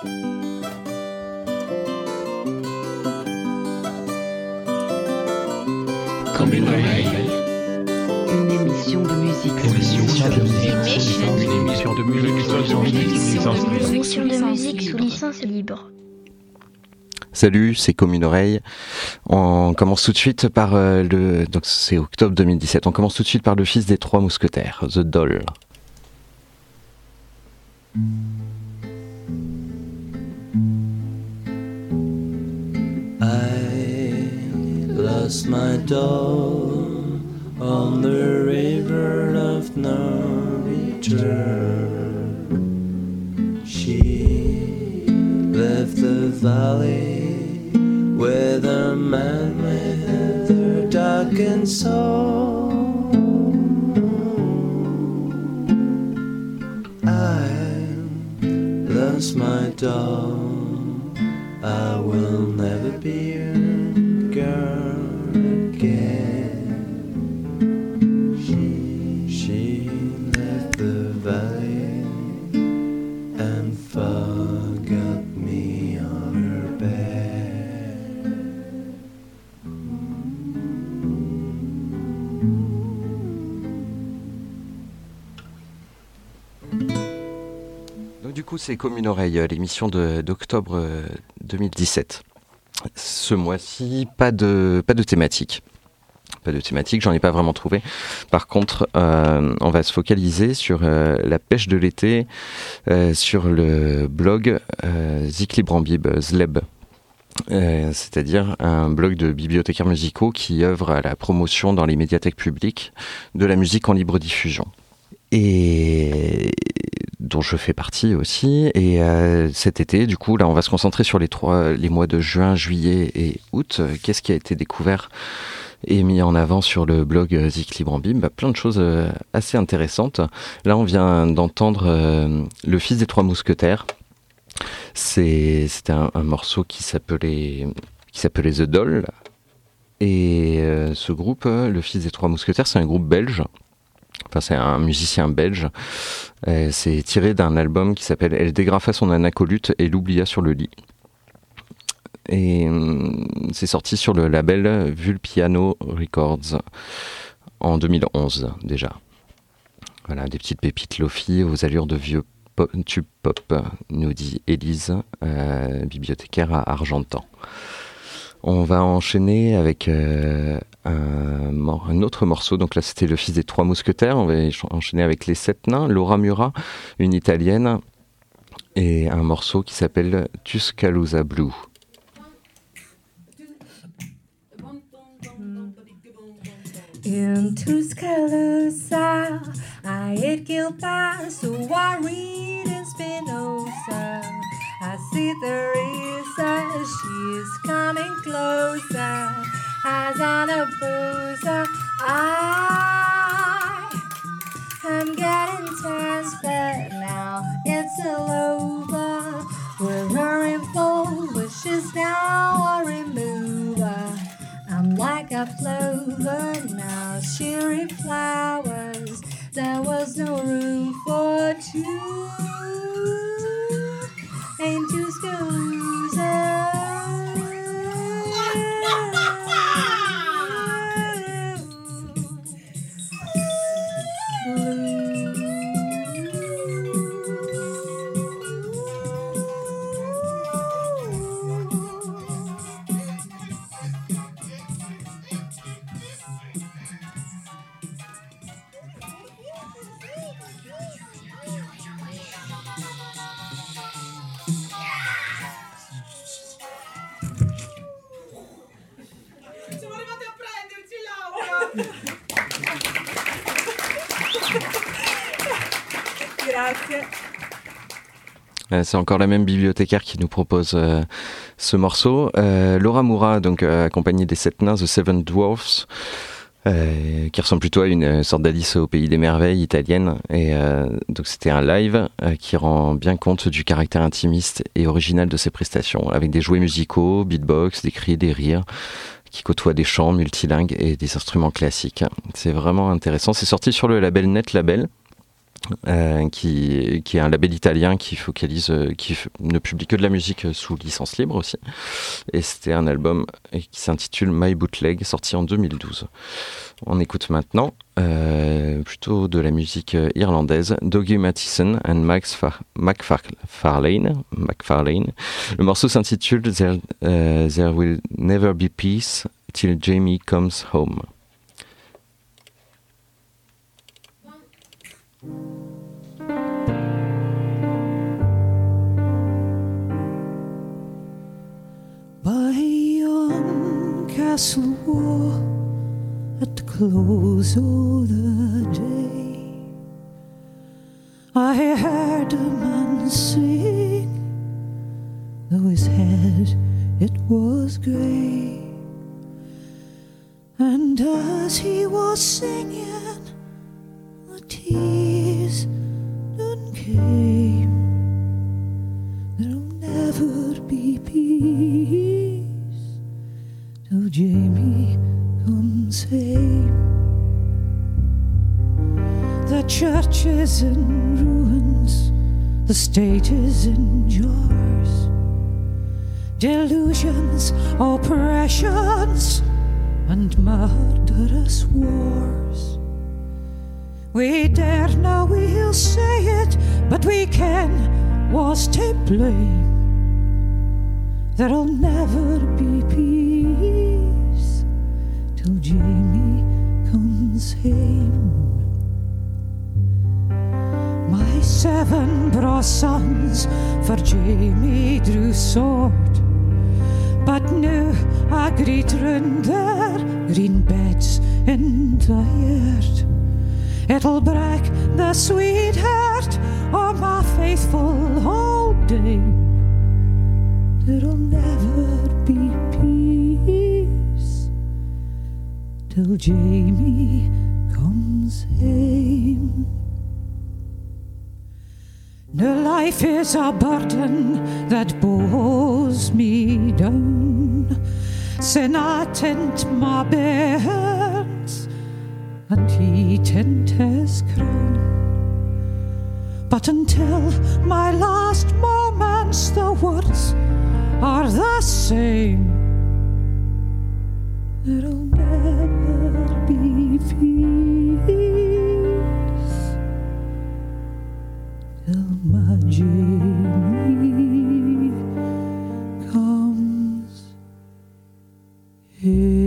Comme une oreille. Une émission de musique. Une émission de musique sous licence libre. Salut, c'est Comme une oreille. On commence tout de suite par donc c'est octobre 2017. On commence tout de suite par le fils des trois mousquetaires, The Doll. I lost my doll on the river of no return. She left the valley with a man with her darkened soul. I lost my doll. I will never be a girl again. She left the valley and forgot me on her bed. Donc du coup, c'est Comme une oreille, l'émission d'octobre 2017. Ce mois-ci, pas de thématique. Pas de thématique, j'en ai pas vraiment trouvé. Par contre, on va se focaliser sur la pêche de l'été, sur le blog Ziklibrambib, Zleb. C'est-à-dire un blog de bibliothécaires musicaux qui œuvre à la promotion dans les médiathèques publiques de la musique en libre diffusion. Et dont je fais partie aussi. Et cet été, du coup, là, on va se concentrer sur les mois de juin, juillet et août. Qu'est-ce qui a été découvert et mis en avant sur le blog Ziklibrambib? Plein de choses assez intéressantes. Là, on vient d'entendre Le fils des trois mousquetaires. C'était un morceau qui s'appelait The Doll. Et ce groupe, Le fils des trois mousquetaires, c'est un groupe belge. Enfin, c'est un musicien belge. C'est tiré d'un album qui s'appelle Elle dégrafa son anacolute et l'oublia sur le lit. Et c'est sorti sur le label Vulpiano Records en 2011 déjà. Voilà, des petites pépites lofi aux allures de vieux tube pop, nous dit Élise, bibliothécaire à Argentan. On va enchaîner avec un autre morceau. Donc là, c'était Le fils des trois mousquetaires. On va enchaîner avec Les sept nains, Laura Mura, une italienne, et un morceau qui s'appelle Tuscaloosa Blue. In Tuscaloosa, I ate kielbasa, so I read in Spinoza. I see Teresa, she's coming closer. As on a boozer, I am getting tense, but now it's all over. With her involved, but she's now a remover. I'm like a plover, now cheery flowers. There was no room for two. Ain't Tuscaloosa. C'est encore la même bibliothécaire qui nous propose ce morceau. Laura Mura, donc accompagnée des sept nains, The Seven Dwarfs, qui ressemble plutôt à une sorte d'Alice au pays des merveilles italienne. Et donc c'était un live qui rend bien compte du caractère intimiste et original de ses prestations, avec des jouets musicaux, beatbox, des cris, des rires, qui côtoient des chants multilingues et des instruments classiques. C'est vraiment intéressant. C'est sorti sur le label Net Label. qui est un label italien qui ne publie que de la musique sous licence libre aussi. Et c'était un album qui s'intitule My Bootleg, sorti en 2012. On écoute maintenant plutôt de la musique irlandaise, Dougie Mathieson and McFarlane. Le morceau s'intitule There Will Never Be Peace Till Jamie Comes Home. By yon castle wall at the close of the day, I heard a man sing, though his head it was grey. And as he was singing, the tears done came. There'll never be peace till Jamie comes home. The church is in ruins, the state is in jars. Delusions, oppressions, and murderous wars. We dare now, we'll say it, but we can was to blame. There'll never be peace till Jamie comes home. My 7 bra sons for Jamie drew sword, but now I greet round their green beds in the yard. It'll break the sweetheart of my faithful old dame. There'll never be peace till Jamie comes home. Now life is a burden that bows me down, sin I tint my bairns and he tint his crown. But until my last moments the words are the same. There'll never be peace till my Jamie comes home.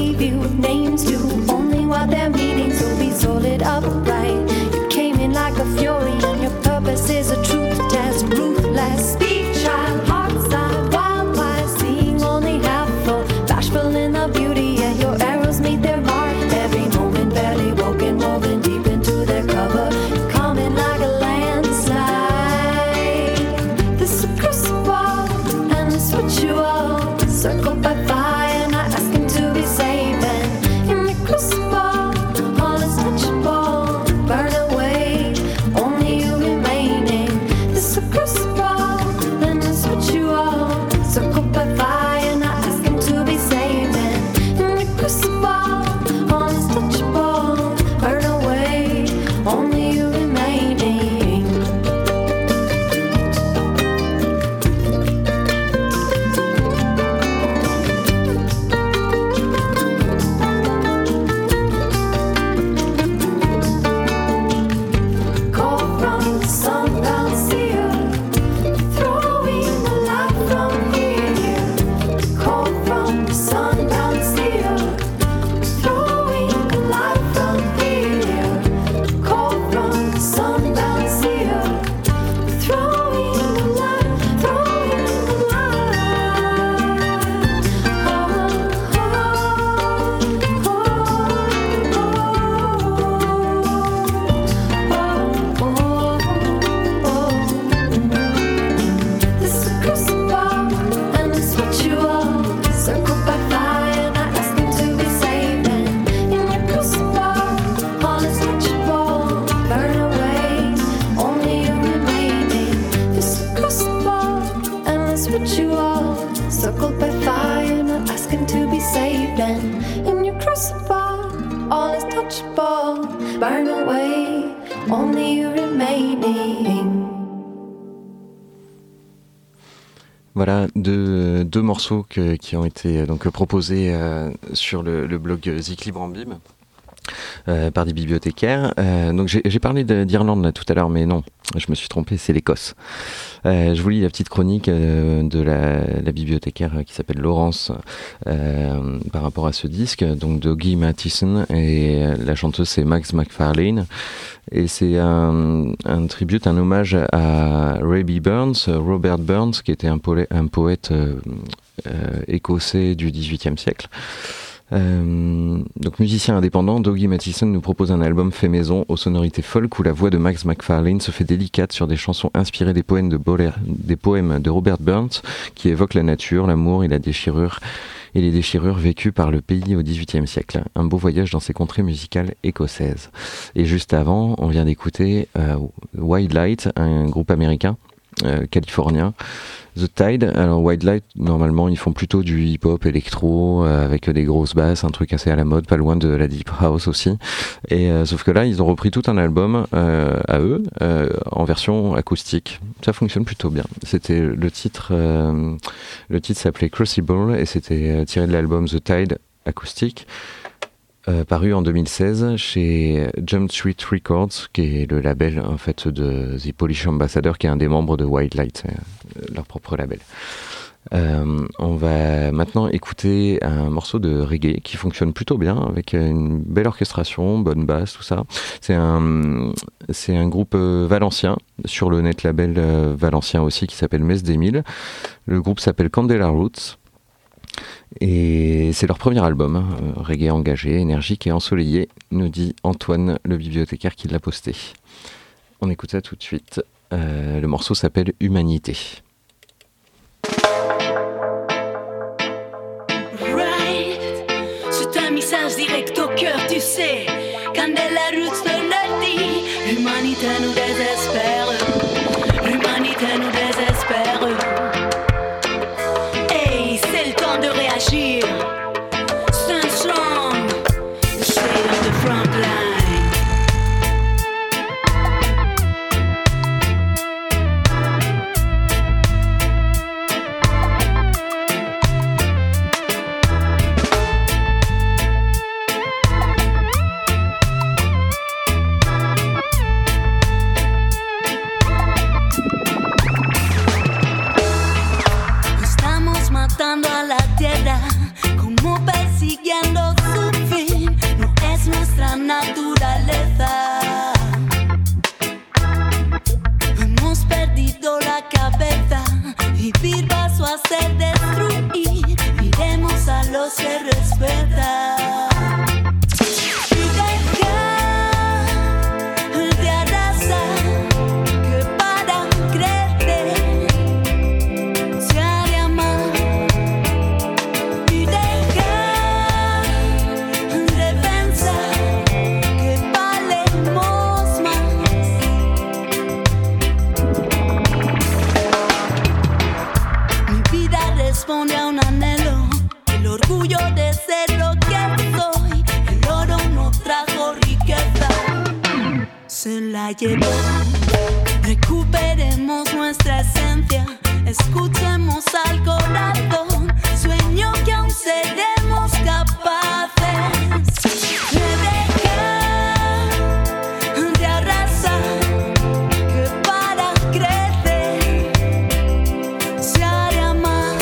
Names do only what their meanings will be sorted upright. You came in like a burn away, only you remaining. Voilà deux morceaux qui ont été donc proposés sur le blog Ziklibrambim par des bibliothécaires. Donc j'ai parlé d'Irlande là tout à l'heure, mais non, je me suis trompé, c'est l'Écosse. Je vous lis la petite chronique de la bibliothécaire qui s'appelle Laurence par rapport à ce disque, donc Dougie Mathieson, et la chanteuse c'est Max McFarlane. Et c'est un tribute, un hommage à Robert Burns, qui était un poète écossais du XVIIIe siècle. Donc musicien indépendant, Dougie Mathieson nous propose un album fait maison aux sonorités folk où la voix de Max McFarlane se fait délicate sur des chansons inspirées des poèmes de Robert Burns qui évoquent la nature, l'amour et la déchirure et les déchirures vécues par le pays au XVIIIe siècle. Un beau voyage dans ces contrées musicales écossaises. Et juste avant, on vient d'écouter Wildlight, un groupe américain, californien. The Tide, alors Wildlight, normalement ils font plutôt du hip-hop électro avec des grosses basses, un truc assez à la mode, pas loin de la deep house aussi. Et sauf que là ils ont repris tout un album à eux en version acoustique. Ça fonctionne plutôt bien. C'était le titre s'appelait Crucible et c'était tiré de l'album The Tide acoustique. Paru en 2016 chez Jump Street Records, qui est le label en fait de The Polish Ambassador, qui est un des membres de Wildlight, leur propre label. On va maintenant écouter un morceau de reggae qui fonctionne plutôt bien avec une belle orchestration, bonne basse, tout ça. C'est un groupe valencien sur le net label valencien aussi qui s'appelle Mess d'Emile. Le groupe s'appelle Candela Roots. Et c'est leur premier album, reggae engagé, énergique et ensoleillé, nous dit Antoine, le bibliothécaire qui l'a posté. On écoute ça tout de suite. Le morceau s'appelle Humanité. Right, c'est un message direct au cœur, tu sais. Candela Roots te le dit. L'humanité nous désespère. L'humanité nous désespère. Agir, stand strong, stay on the front line. Estamos matando a la tierra, como persiguiendo su fin, no es nuestra naturaleza. Hemos perdido la cabeza, vivir paso a ser destruir, iremos a los que respetan. Responde a un anhelo, el orgullo de ser lo que soy. El oro no trajo riqueza, se la llevó. Recuperemos nuestra esencia, escuchemos al corazón. Sueño que aún seremos capaces de dejar de arrasar, que para crecer se ha de amar.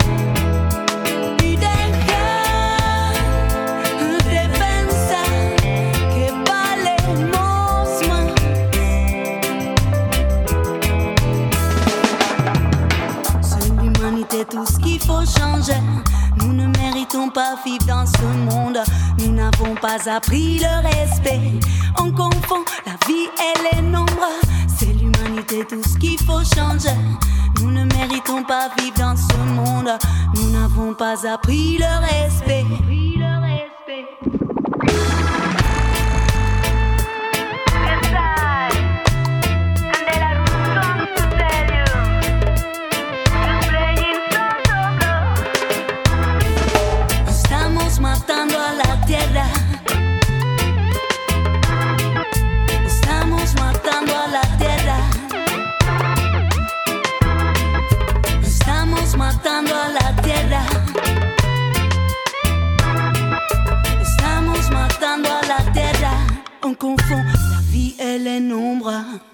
Tout ce qu'il faut changer. Nous ne méritons pas vivre dans ce monde. Nous n'avons pas appris le respect. On confond la vie et les nombres. C'est l'humanité, tout ce qu'il faut changer. Nous ne méritons pas vivre dans ce monde. Nous n'avons pas appris le respect. Matando a la tierra, On confond la vie et les nombres.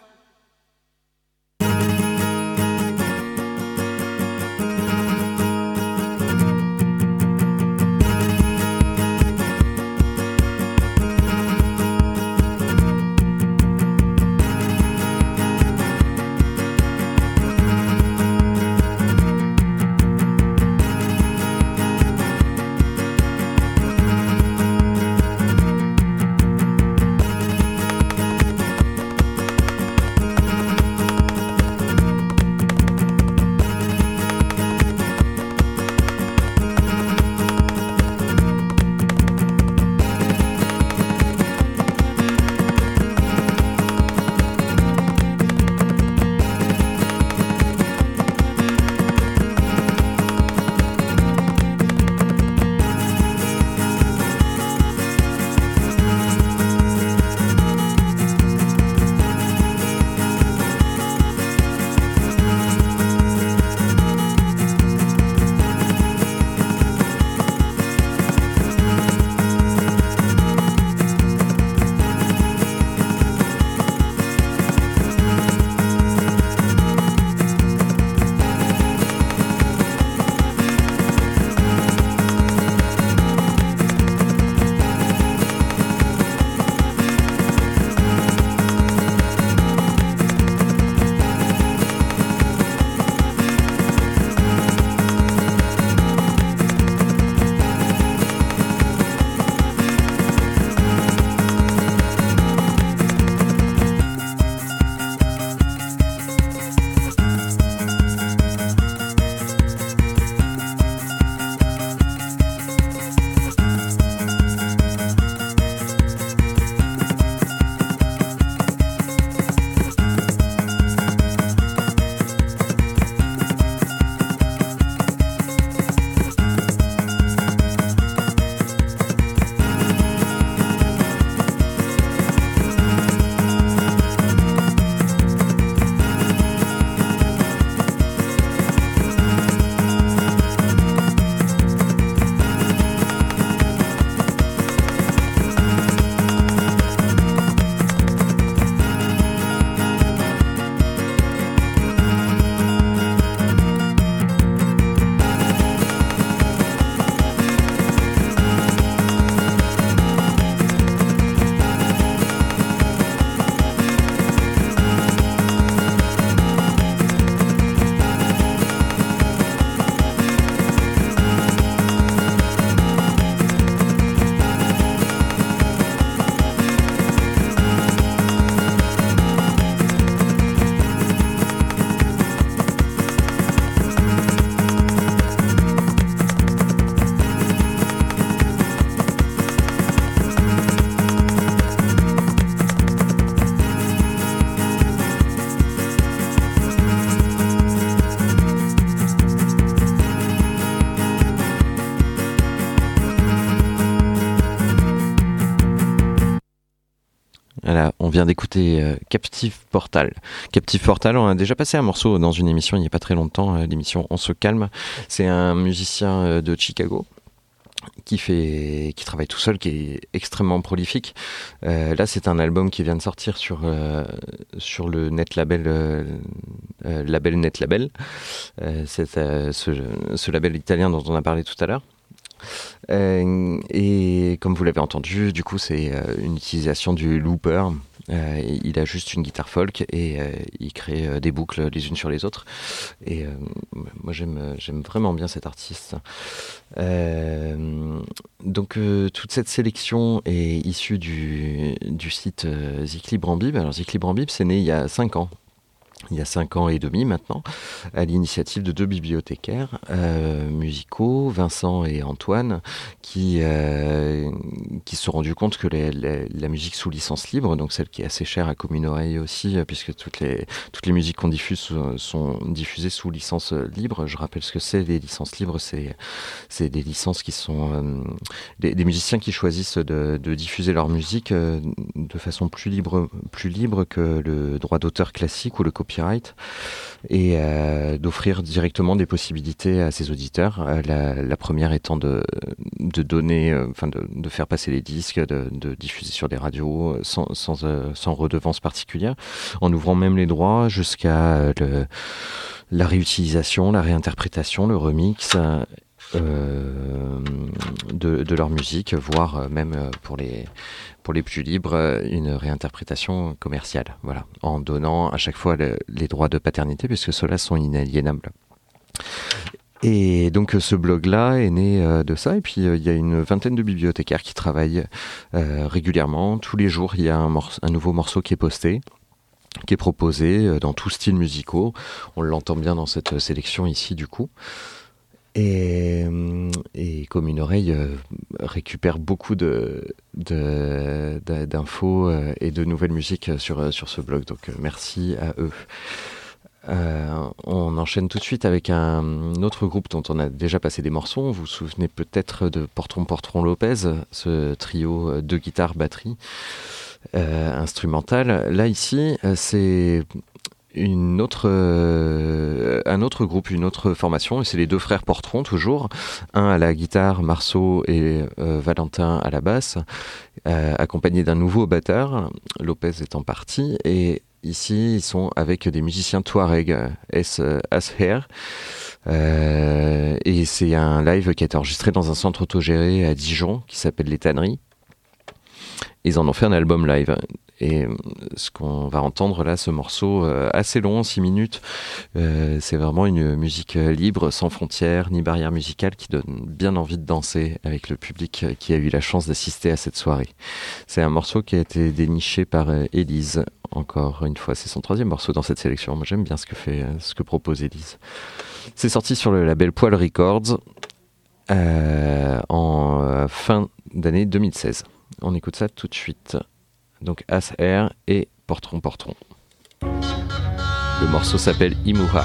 Voilà, on vient d'écouter Captive Portal. Captive Portal, on a déjà passé un morceau dans une émission il n'y a pas très longtemps, l'émission On se calme. C'est un musicien de Chicago qui travaille tout seul, qui est extrêmement prolifique. Là, c'est un album qui vient de sortir sur le net label label Net Label. C'est ce label italien dont on a parlé tout à l'heure. Et comme vous l'avez entendu, du coup, c'est une utilisation du looper. Il a juste une guitare folk et il crée des boucles les unes sur les autres. Et moi, j'aime vraiment bien cet artiste. Donc, toute cette sélection est issue du site Zikli-Brambib. Alors, Zikli-Brambib, c'est né il y a 5 ans. Il y a 5 ans et demi maintenant, à l'initiative de 2 bibliothécaires musicaux, Vincent et Antoine, qui se sont rendus compte que la musique sous licence libre, donc celle qui est assez chère à Commune Oreille aussi, puisque toutes les musiques qu'on diffuse sont diffusées sous licence libre. Je rappelle ce que c'est, les licences libres, c'est des licences qui sont des musiciens qui choisissent de diffuser leur musique de façon plus libre que le droit d'auteur classique ou le copyright copyright, et d'offrir directement des possibilités à ses auditeurs. La première étant de donner, de faire passer les disques, de diffuser sur des radios sans redevance particulière, en ouvrant même les droits jusqu'à la réutilisation, la réinterprétation, le remix de leur musique, voire même pour les plus libres, une réinterprétation commerciale, voilà, en donnant à chaque fois les droits de paternité, puisque ceux-là sont inaliénables. Et donc ce blog-là est né de ça, et puis il y a une vingtaine de bibliothécaires qui travaillent régulièrement. Tous les jours, il y a un nouveau morceau qui est posté, qui est proposé dans tous styles musicaux. On l'entend bien dans cette sélection ici, du coup. Et Comme une oreille récupère beaucoup d'infos et de nouvelles musiques sur ce blog, donc merci à eux. On enchaîne tout de suite avec un autre groupe dont on a déjà passé des morceaux. Vous vous souvenez peut-être de Portron Lopez, ce trio de guitare batterie instrumentale. Là ici, c'est un autre groupe, une autre formation, et c'est les deux frères Portron toujours, un à la guitare, Marceau, et Valentin à la basse, accompagné d'un nouveau batteur, Lopez étant parti, et ici ils sont avec des musiciens Touareg, Asher, et c'est un live qui a été enregistré dans un centre autogéré à Dijon qui s'appelle Les Tanneries. Ils en ont fait un album live. Et ce qu'on va entendre là, ce morceau assez long, 6 minutes, c'est vraiment une musique libre, sans frontières ni barrières musicales, qui donne bien envie de danser avec le public qui a eu la chance d'assister à cette soirée. C'est un morceau qui a été déniché par Élise, encore une fois. C'est son 3e morceau dans cette sélection. Moi, j'aime bien ce que propose Élise. C'est sorti sur le label Poil Records en fin d'année 2016. On écoute ça tout de suite. Donc Asher et Portron. Le morceau s'appelle Imuha.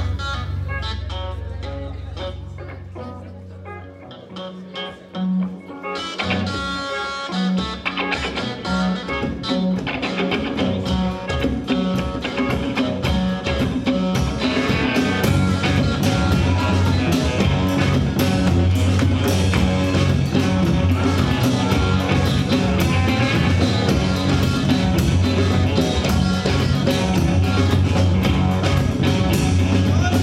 Imuha.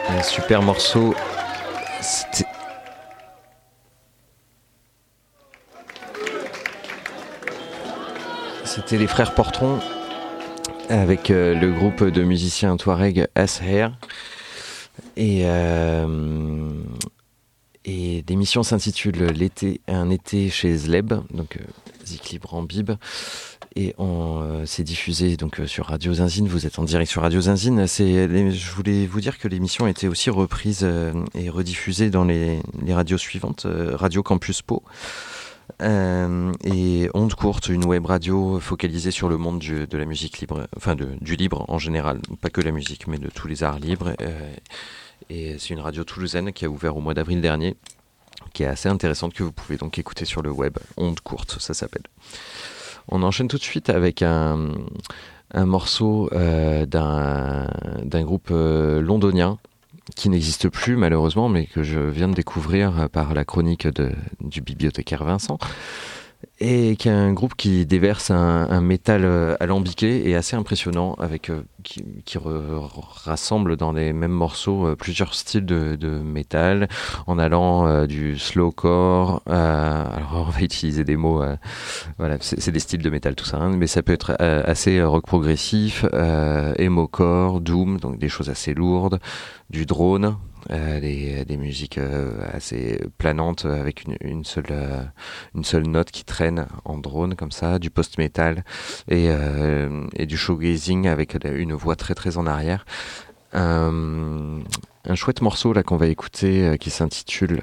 Un super morceau. C'était les frères Portron avec le groupe de musiciens touareg As Hair. Et l'émission s'intitule Un été chez Zleb, donc Zik Libre en Bib. Et c'est diffusé donc sur Radio Zinzine. Vous êtes en direct sur Radio Zinzine. Je voulais vous dire que l'émission a été aussi reprise et rediffusée dans les radios suivantes. Radio Campus Pau et Onde Courte, une web radio focalisée sur le monde de la musique libre, enfin du libre en général, pas que la musique, mais de tous les arts libres. Et c'est une radio toulousaine qui a ouvert au mois d'avril dernier, qui est assez intéressante, que vous pouvez donc écouter sur le web. Onde Courte, ça s'appelle. On enchaîne tout de suite avec un morceau d'un groupe londonien qui n'existe plus malheureusement, mais que je viens de découvrir par la chronique du bibliothécaire Vincent, et qui est un groupe qui déverse un métal alambiqué et assez impressionnant, avec qui rassemble dans les mêmes morceaux plusieurs styles de métal, en allant du slowcore, alors on va utiliser des mots, voilà, c'est des styles de métal tout ça, hein, mais ça peut être assez rock progressif, emocore, doom, donc des choses assez lourdes, du drone, des musiques assez planantes avec une seule note qui traîne en drone comme ça, du post-metal et du showgazing avec une voix très très en arrière. Un chouette morceau là qu'on va écouter qui s'intitule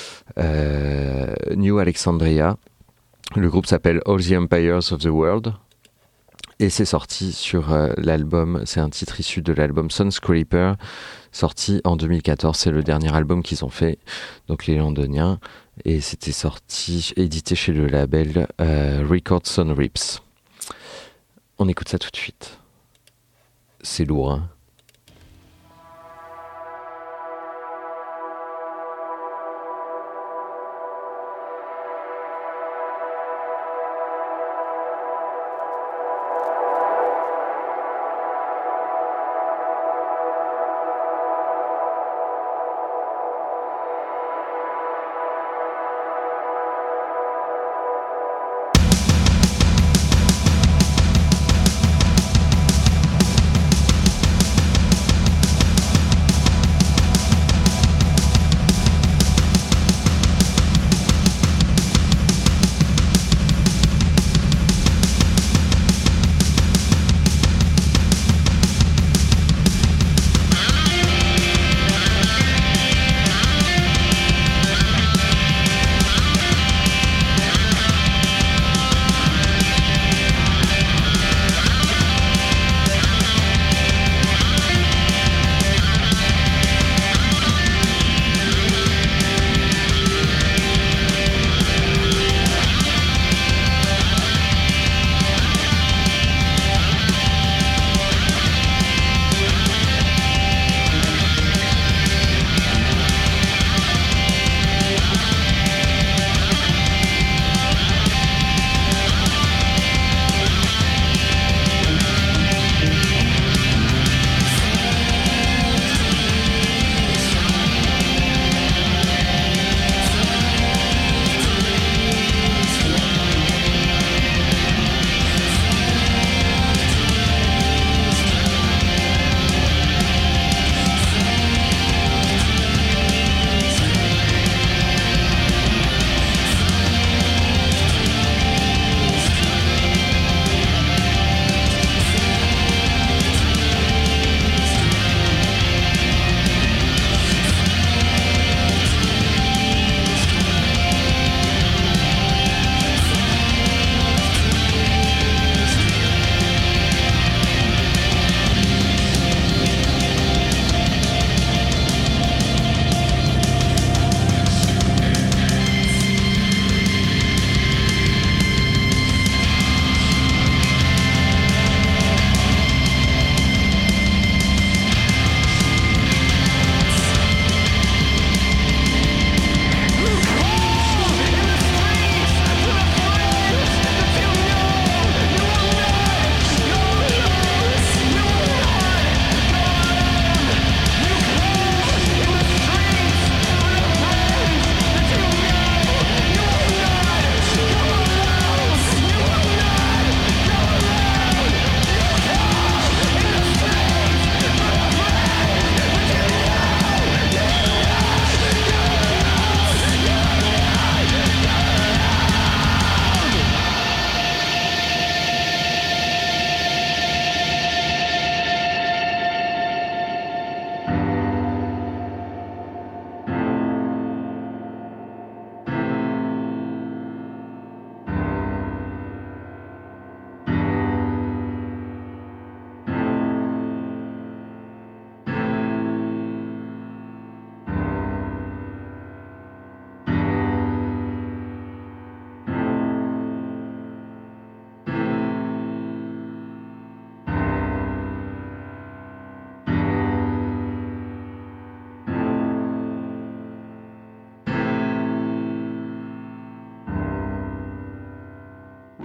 New Alexandria. Le groupe s'appelle All the Empires of the World. Et c'est sorti sur l'album, c'est un titre issu de l'album Sunscraper, sorti en 2014, c'est le dernier album qu'ils ont fait, donc les Londoniens, et c'était édité chez le label Record Sun Rips. On écoute ça tout de suite. C'est lourd, hein.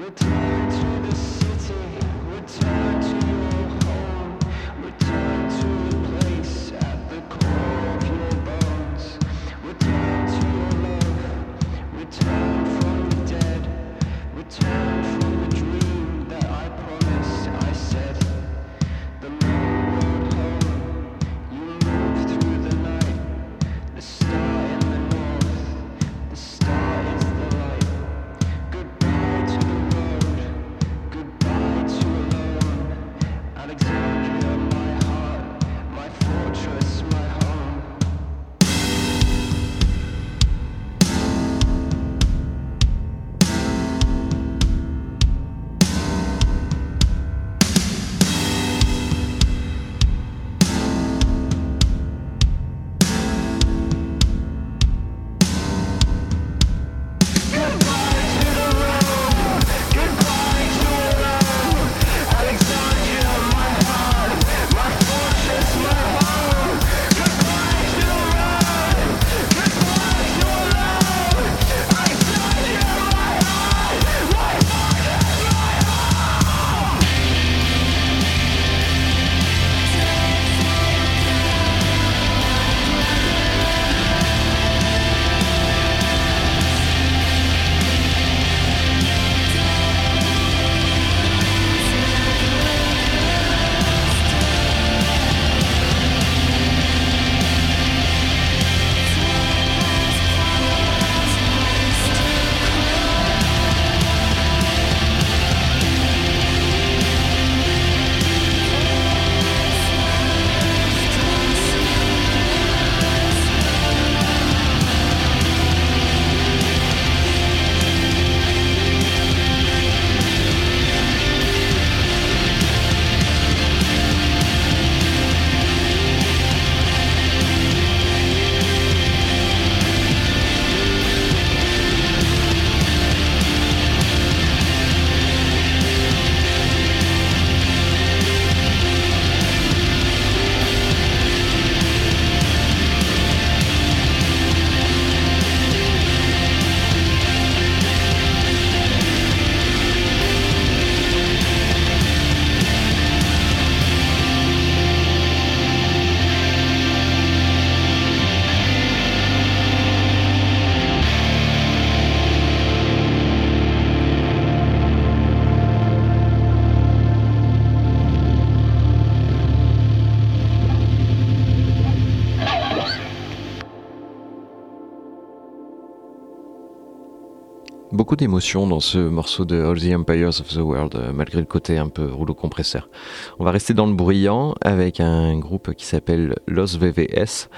Beaucoup d'émotions dans ce morceau de All the Empires of the World, malgré le côté un peu rouleau compresseur. On va rester dans le bruyant avec un groupe qui s'appelle Los VVS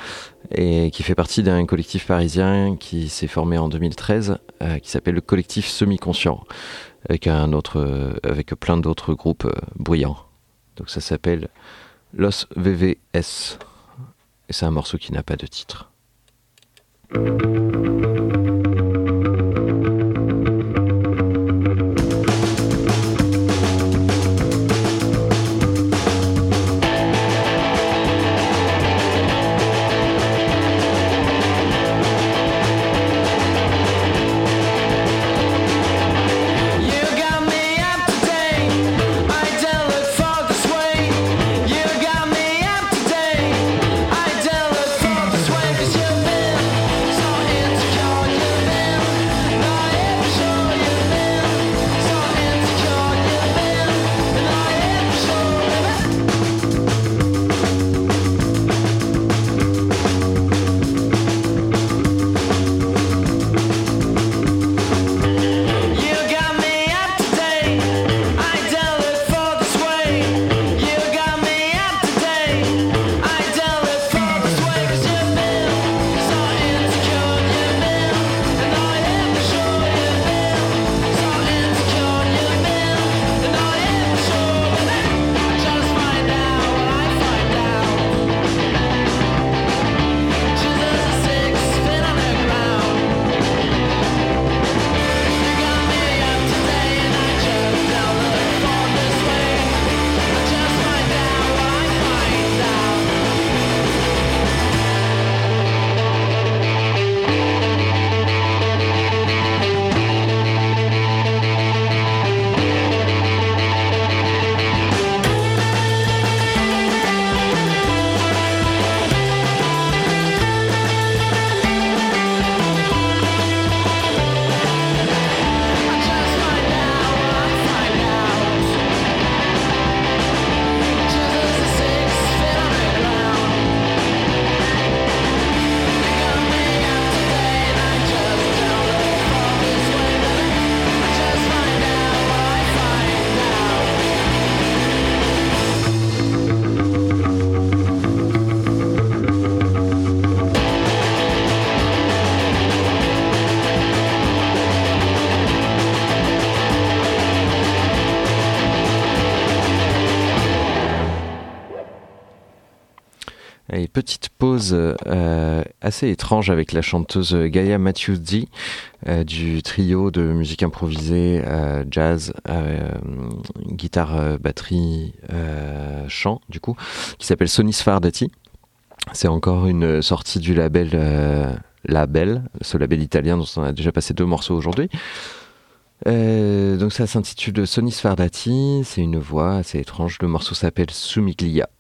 et qui fait partie d'un collectif parisien qui s'est formé en 2013, qui s'appelle le collectif Semi-Conscient, avec plein d'autres groupes bruyants. Donc ça s'appelle Los VVS et c'est un morceau qui n'a pas de titre. So petite pause assez étrange avec la chanteuse Gaia Matthews-D du trio de musique improvisée, jazz, guitare, batterie, chant, du coup, qui s'appelle Sonny Sfardati. C'est encore une sortie du label ce label italien dont on a déjà passé 2 morceaux aujourd'hui. Donc ça s'intitule Sonny Sfardati, c'est une voix assez étrange. Le morceau s'appelle Sumiglia.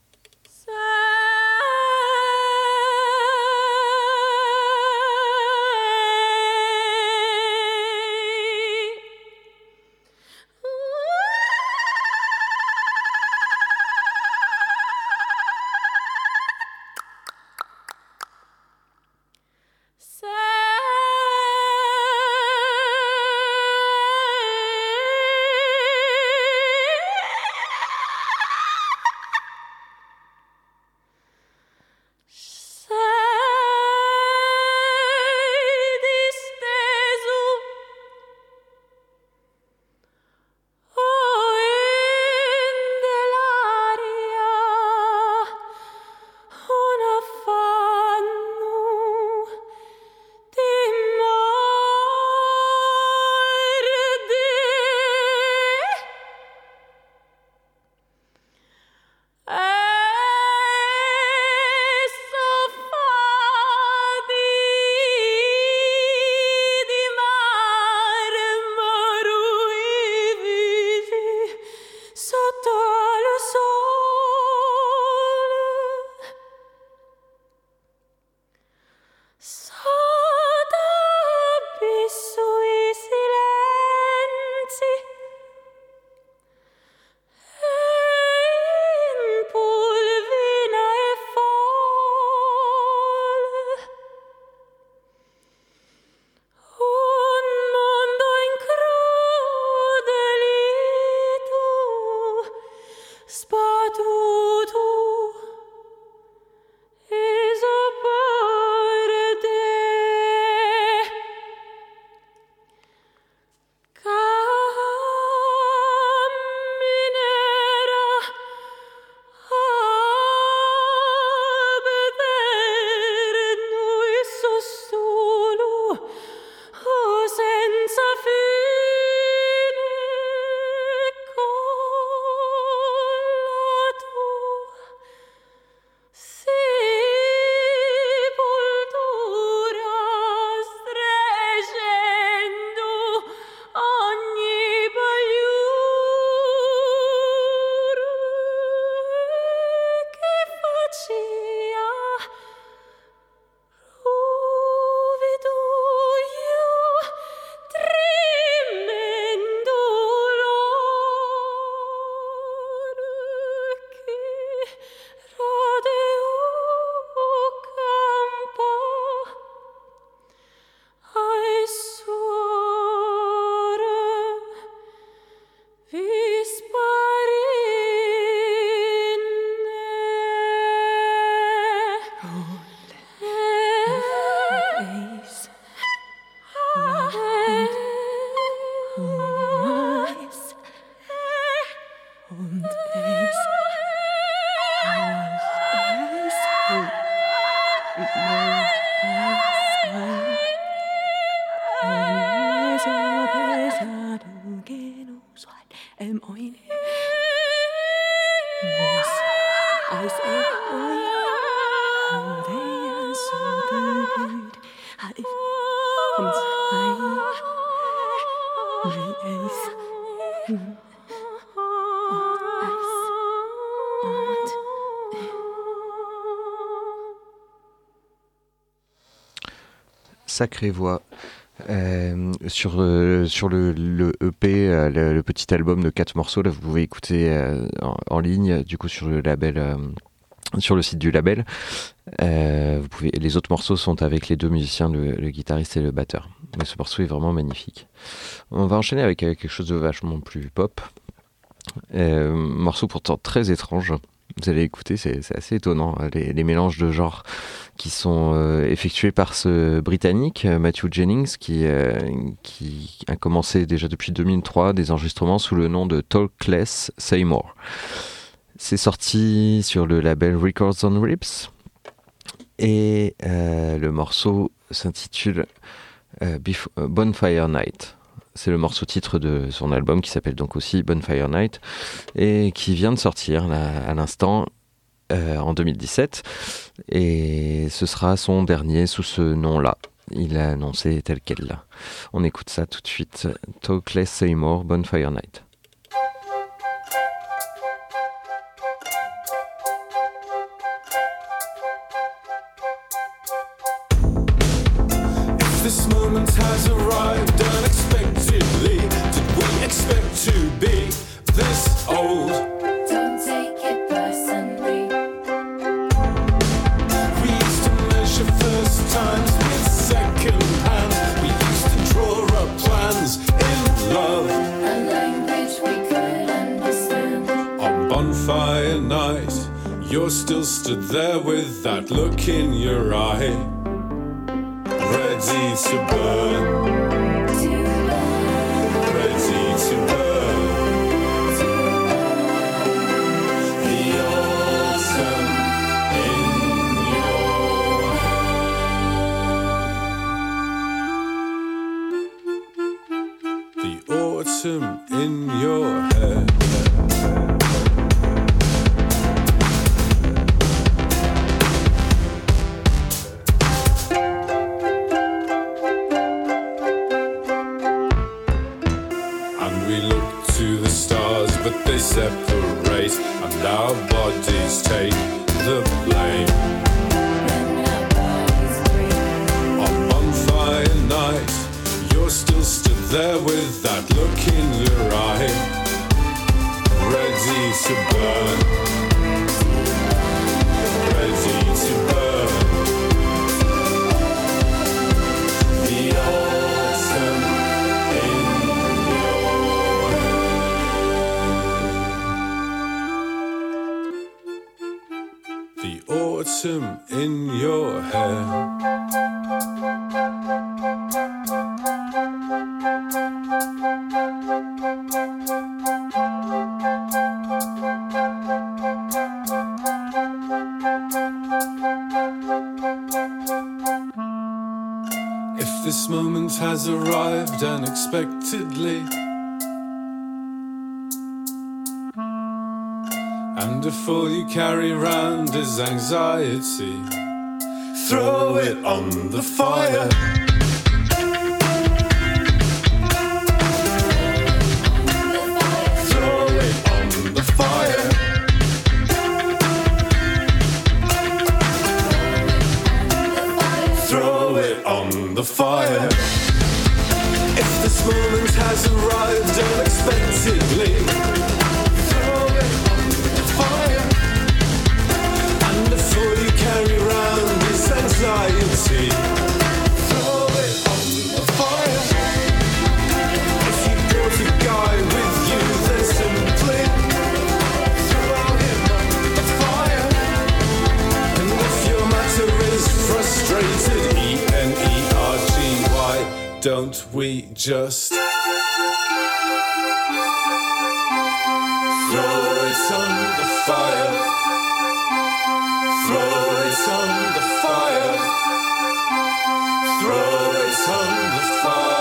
Sacrée voix. Sur le EP, le petit album de 4 morceaux, là vous pouvez écouter en ligne, du coup sur le label, sur le site du label. Les autres morceaux sont avec les 2 musiciens, le guitariste et le batteur. Mais ce morceau est vraiment magnifique. On va enchaîner avec quelque chose de vachement plus pop. Morceau pourtant très étrange. Vous allez écouter, c'est assez étonnant, les mélanges de genres qui sont effectués par ce Britannique, Matthew Jennings, qui a commencé déjà depuis 2003 des enregistrements sous le nom de Talk Less, Say More. C'est sorti sur le label Records on Ribs. Et le morceau s'intitule Bonfire Night. C'est le morceau titre de son album qui s'appelle donc aussi Bonfire Night et qui vient de sortir là, à l'instant en 2017. Et ce sera son dernier sous ce nom-là. Il l'a annoncé tel quel là. On écoute ça tout de suite. Talk Less, Say More, Bonfire Night. This moment has arrived unexpectedly. Did we expect to be this old? Don't take it personally. We used to measure first times with second hands. We used to draw up plans in love. A language we could understand. On bonfire night, you're still stood there with that look in your eye. Ready to burn, ready to burn. The autumn in your hair. The autumn in your hair. They separate and our bodies take the blame. On bonfire night, you're still stood there with that look in your eye, ready to burn, ready to burn. The autumn in your hair. The autumn in your hair. If this moment has arrived unexpectedly, and if all you carry round is anxiety, throw it on the fire. Throw it on the fire. Throw it on the fire. If this moment has arrived unexpectedly, throw it on the fire. And if all you carry round is anxiety, throw it on the fire. If you brought a guy with you, then simply throw him on the fire. And if your matter is frustrated, ENERGY, why don't we just throw it on the fire? Throw it on the fire. Throw it on the fire.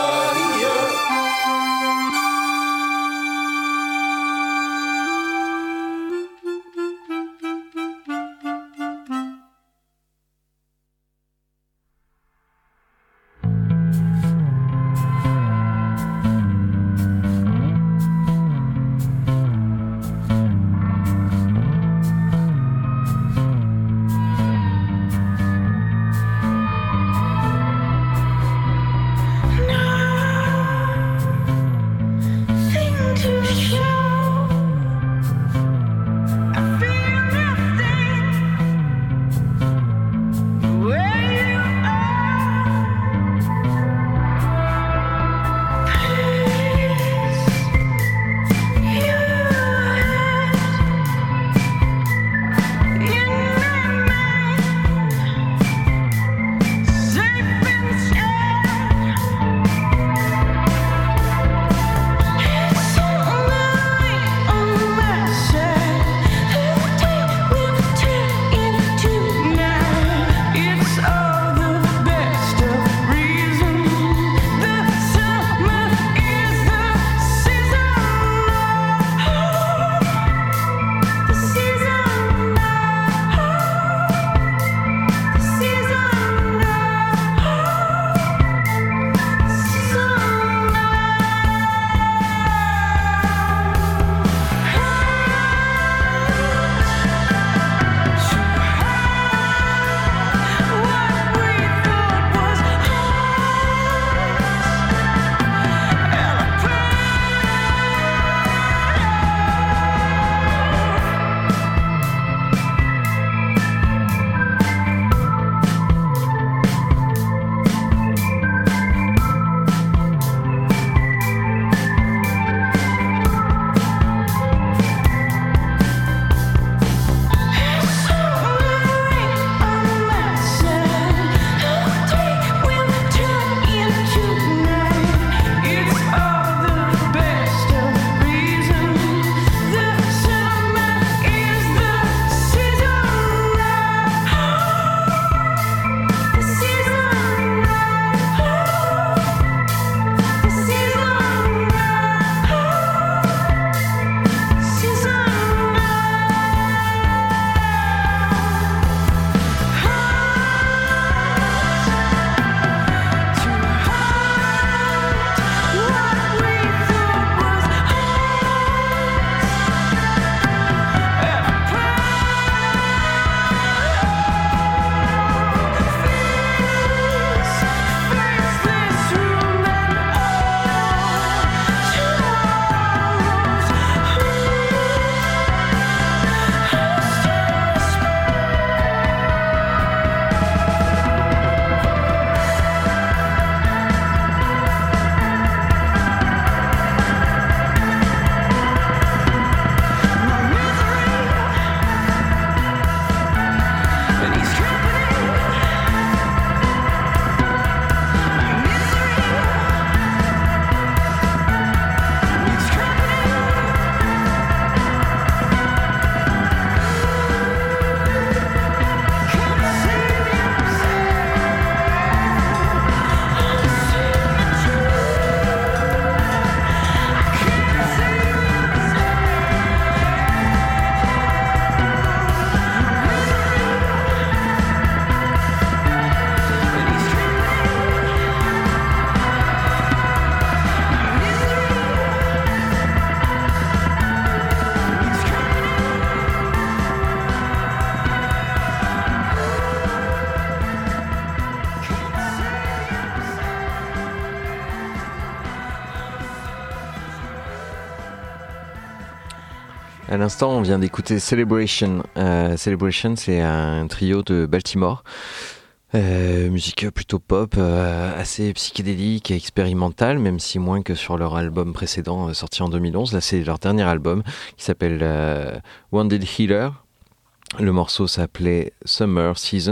À l'instant, on vient d'écouter Celebration. Celebration, c'est un trio de Baltimore. Musique plutôt pop, assez psychédélique et expérimentale, même si moins que sur leur album précédent sorti en 2011. Là, c'est leur dernier album qui s'appelle Wounded Healer. Le morceau s'appelait Summer Season.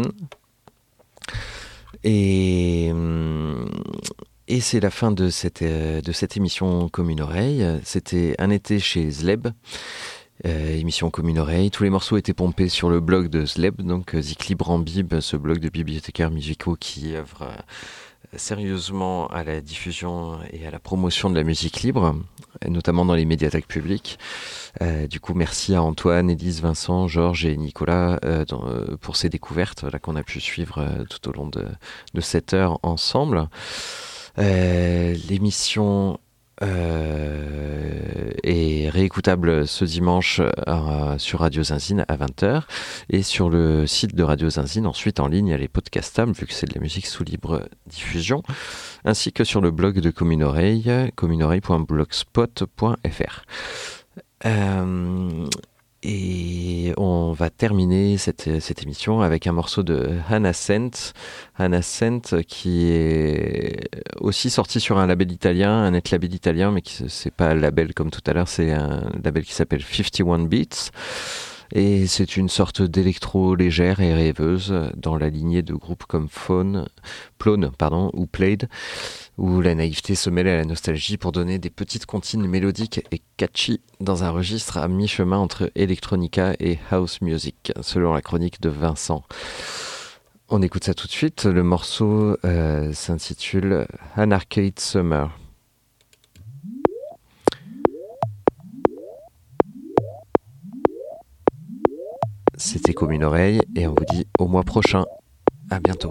Et c'est la fin de cette émission Commune Oreille. C'était un été chez Zleb. Émission Commune Oreille. Tous les morceaux étaient pompés sur le blog de Zleb, donc Zik Libre en Bib, ce blog de bibliothécaires musicaux qui œuvre sérieusement à la diffusion et à la promotion de la musique libre, notamment dans les médiathèques publiques. Du coup, merci à Antoine, Élise, Vincent, Georges et Nicolas pour ces découvertes là, qu'on a pu suivre tout au long de cette heure ensemble. L'émission est réécoutable ce dimanche sur Radio Zinzine à 20h et sur le site de Radio Zinzine, ensuite en ligne, elle est podcastables vu que c'est de la musique sous libre diffusion, ainsi que sur le blog de Commune Oreille, communeoreille.blogspot.fr. Et on va terminer cette émission avec un morceau de Hannah Sent. Hannah Sent qui est aussi sorti sur un label italien, un net label italien, mais c'est pas un label comme tout à l'heure, c'est un label qui s'appelle 51 Beats. Et c'est une sorte d'électro légère et rêveuse dans la lignée de groupes comme Plone ou Played, où la naïveté se mêle à la nostalgie pour donner des petites comptines mélodiques et catchy dans un registre à mi-chemin entre electronica et house music, selon la chronique de Vincent. On écoute ça tout de suite. Le morceau s'intitule An Arcade Summer. C'était Commune Oreille et on vous dit au mois prochain. À bientôt.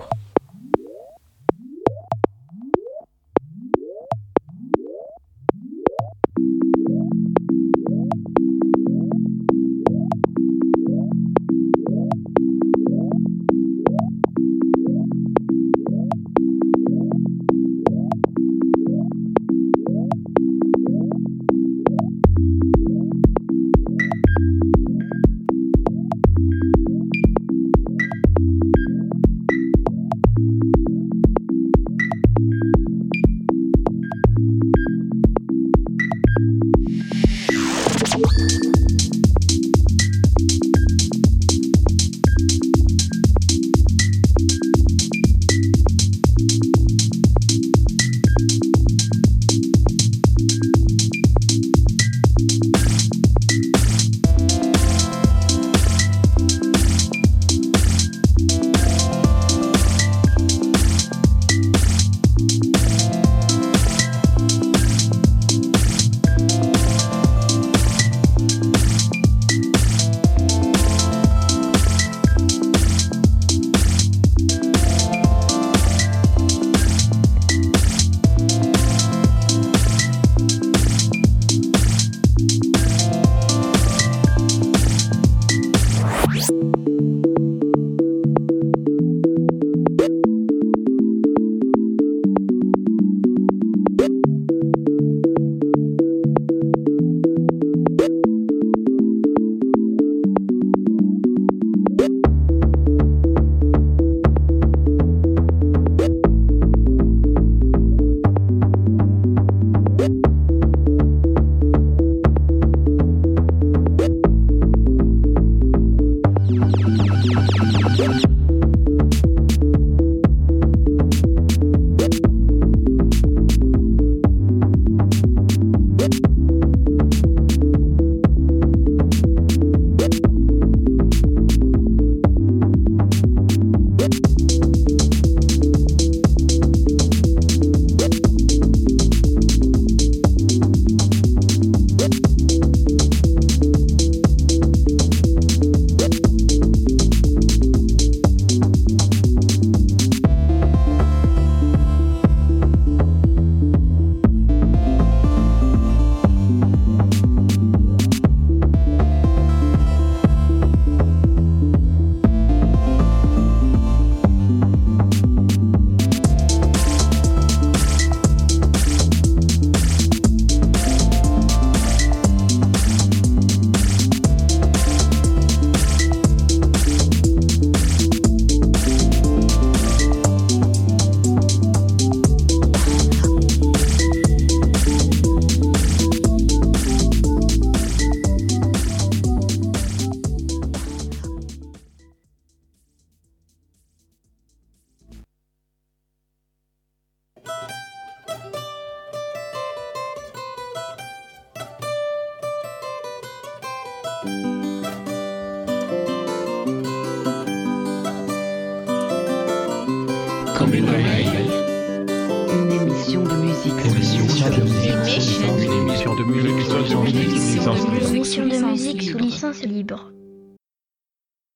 Une émission de musique. Une émission de musique sous licence libre.